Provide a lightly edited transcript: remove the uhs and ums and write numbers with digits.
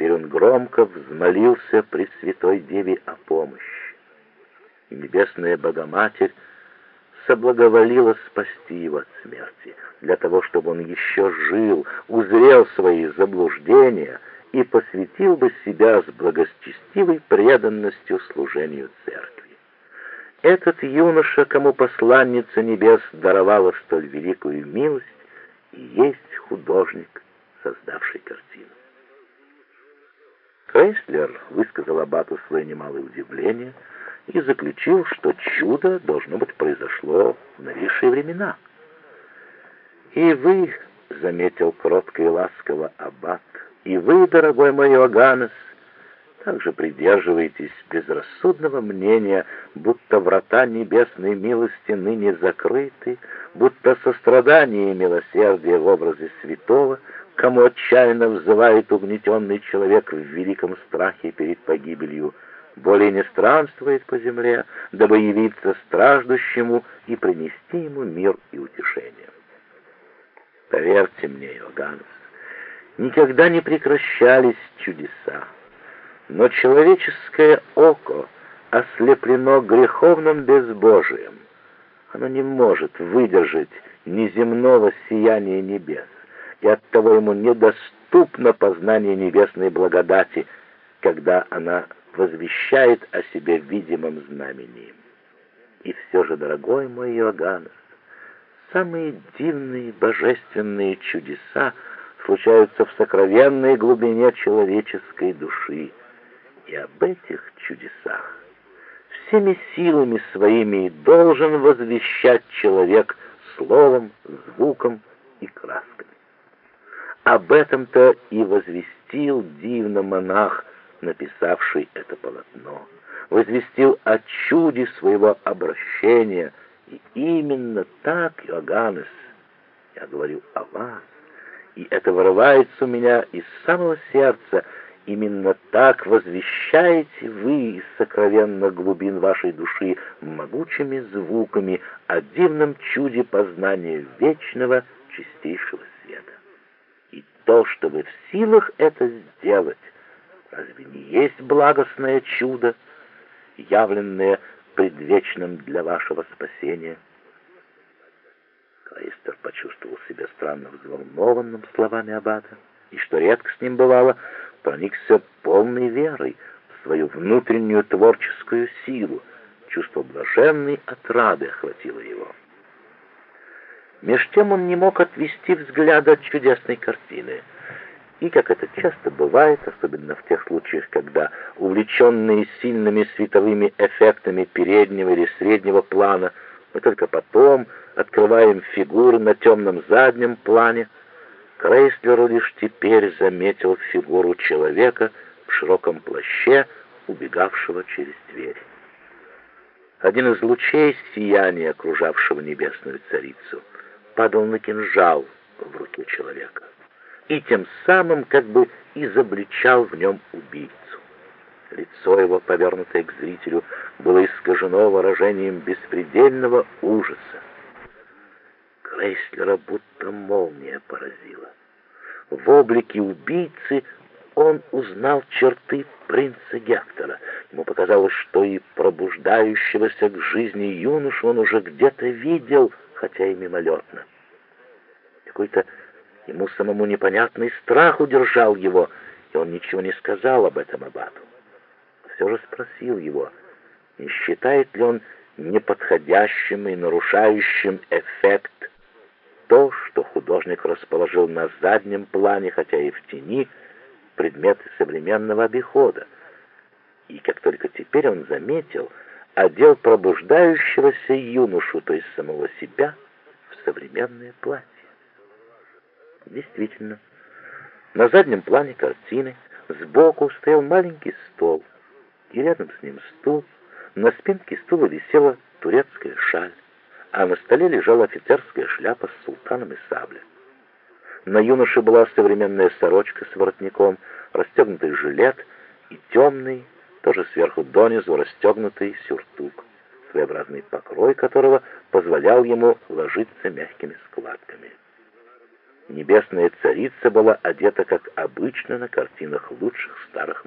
Теперь он громко взмолился Пресвятой Деве о помощи. И небесная Богоматерь соблаговолила спасти его от смерти, для того, чтобы он еще жил, узрел свои заблуждения и посвятил бы себя с благочестивой преданностью служению церкви. Этот юноша, кому посланница небес даровала столь великую милость, и есть художник, создавший картину. Крейслер высказал аббату свое немалое удивление и заключил, что чудо, должно быть, произошло в новейшие времена. «И вы, — заметил кротко и ласково аббат, — и вы, дорогой мой Иоганнес, также придерживаетесь безрассудного мнения, будто врата небесной милости ныне закрыты, будто сострадание и милосердие в образе святого, кому отчаянно взывает угнетенный человек в великом страхе перед погибелью, более не странствует по земле, дабы явиться страждущему и принести ему мир и утешение. Поверьте мне, Иоганнес, никогда не прекращались чудеса, но человеческое око ослеплено греховным безбожием. Оно не может выдержать неземного сияния небес, и оттого ему недоступно познание небесной благодати, когда она возвещает о себе видимым знамением. И все же, дорогой мой Иоганнес, самые дивные божественные чудеса случаются в сокровенной глубине человеческой души, и об этих чудесах всеми силами своими должен возвещать человек словом, звуком и красками. Об этом-то и возвестил дивно монах, написавший это полотно, возвестил о чуде своего обращения, и именно так, Иоганнес, я говорю о вас, и это вырывается у меня из самого сердца. Именно так возвещаете вы из сокровенных глубин вашей души могучими звуками о дивном чуде познания вечного чистейшего света. И то, что вы в силах это сделать, разве не есть благостное чудо, явленное предвечным для вашего спасения? Крейслер почувствовал себя странно взволнованным словами аббата, и, что редко с ним бывало, проникся полной верой в свою внутреннюю творческую силу. Чувство блаженной отрады охватило его. Меж тем он не мог отвести взгляда от чудесной картины. И, как это часто бывает, особенно в тех случаях, когда увлеченные сильными световыми эффектами переднего или среднего плана, мы только потом открываем фигуры на темном заднем плане, Крейслер лишь теперь заметил фигуру человека в широком плаще, убегавшего через дверь. Один из лучей сияния, окружавшего небесную царицу, падал на кинжал в руке человека и тем самым как бы изобличал в нем убийцу. Лицо его, повернутое к зрителю, было искажено выражением беспредельного ужаса. Крейслера будто молния поразила. В облике убийцы он узнал черты принца Гектора. Ему показалось, что и пробуждающегося к жизни юношу он уже где-то видел, хотя и мимолетно. Какой-то ему самому непонятный страх удержал его, и он ничего не сказал об этом аббату. Все же спросил его, не считает ли он неподходящим и нарушающим эффект то, что художник расположил на заднем плане, хотя и в тени, предметы современного обихода. И как только теперь он заметил, одел пробуждающегося юношу, то есть самого себя, в современное платье. Действительно, на заднем плане картины сбоку стоял маленький стол, и рядом с ним стул. На спинке стула висела турецкая шаль, а на столе лежала офицерская шляпа с султаном и саблей. На юноше была современная сорочка с воротником, расстегнутый жилет и темный, тоже сверху донизу расстегнутый сюртук, своеобразный покрой которого позволял ему ложиться мягкими складками. Небесная царица была одета, как обычно на картинах лучших старых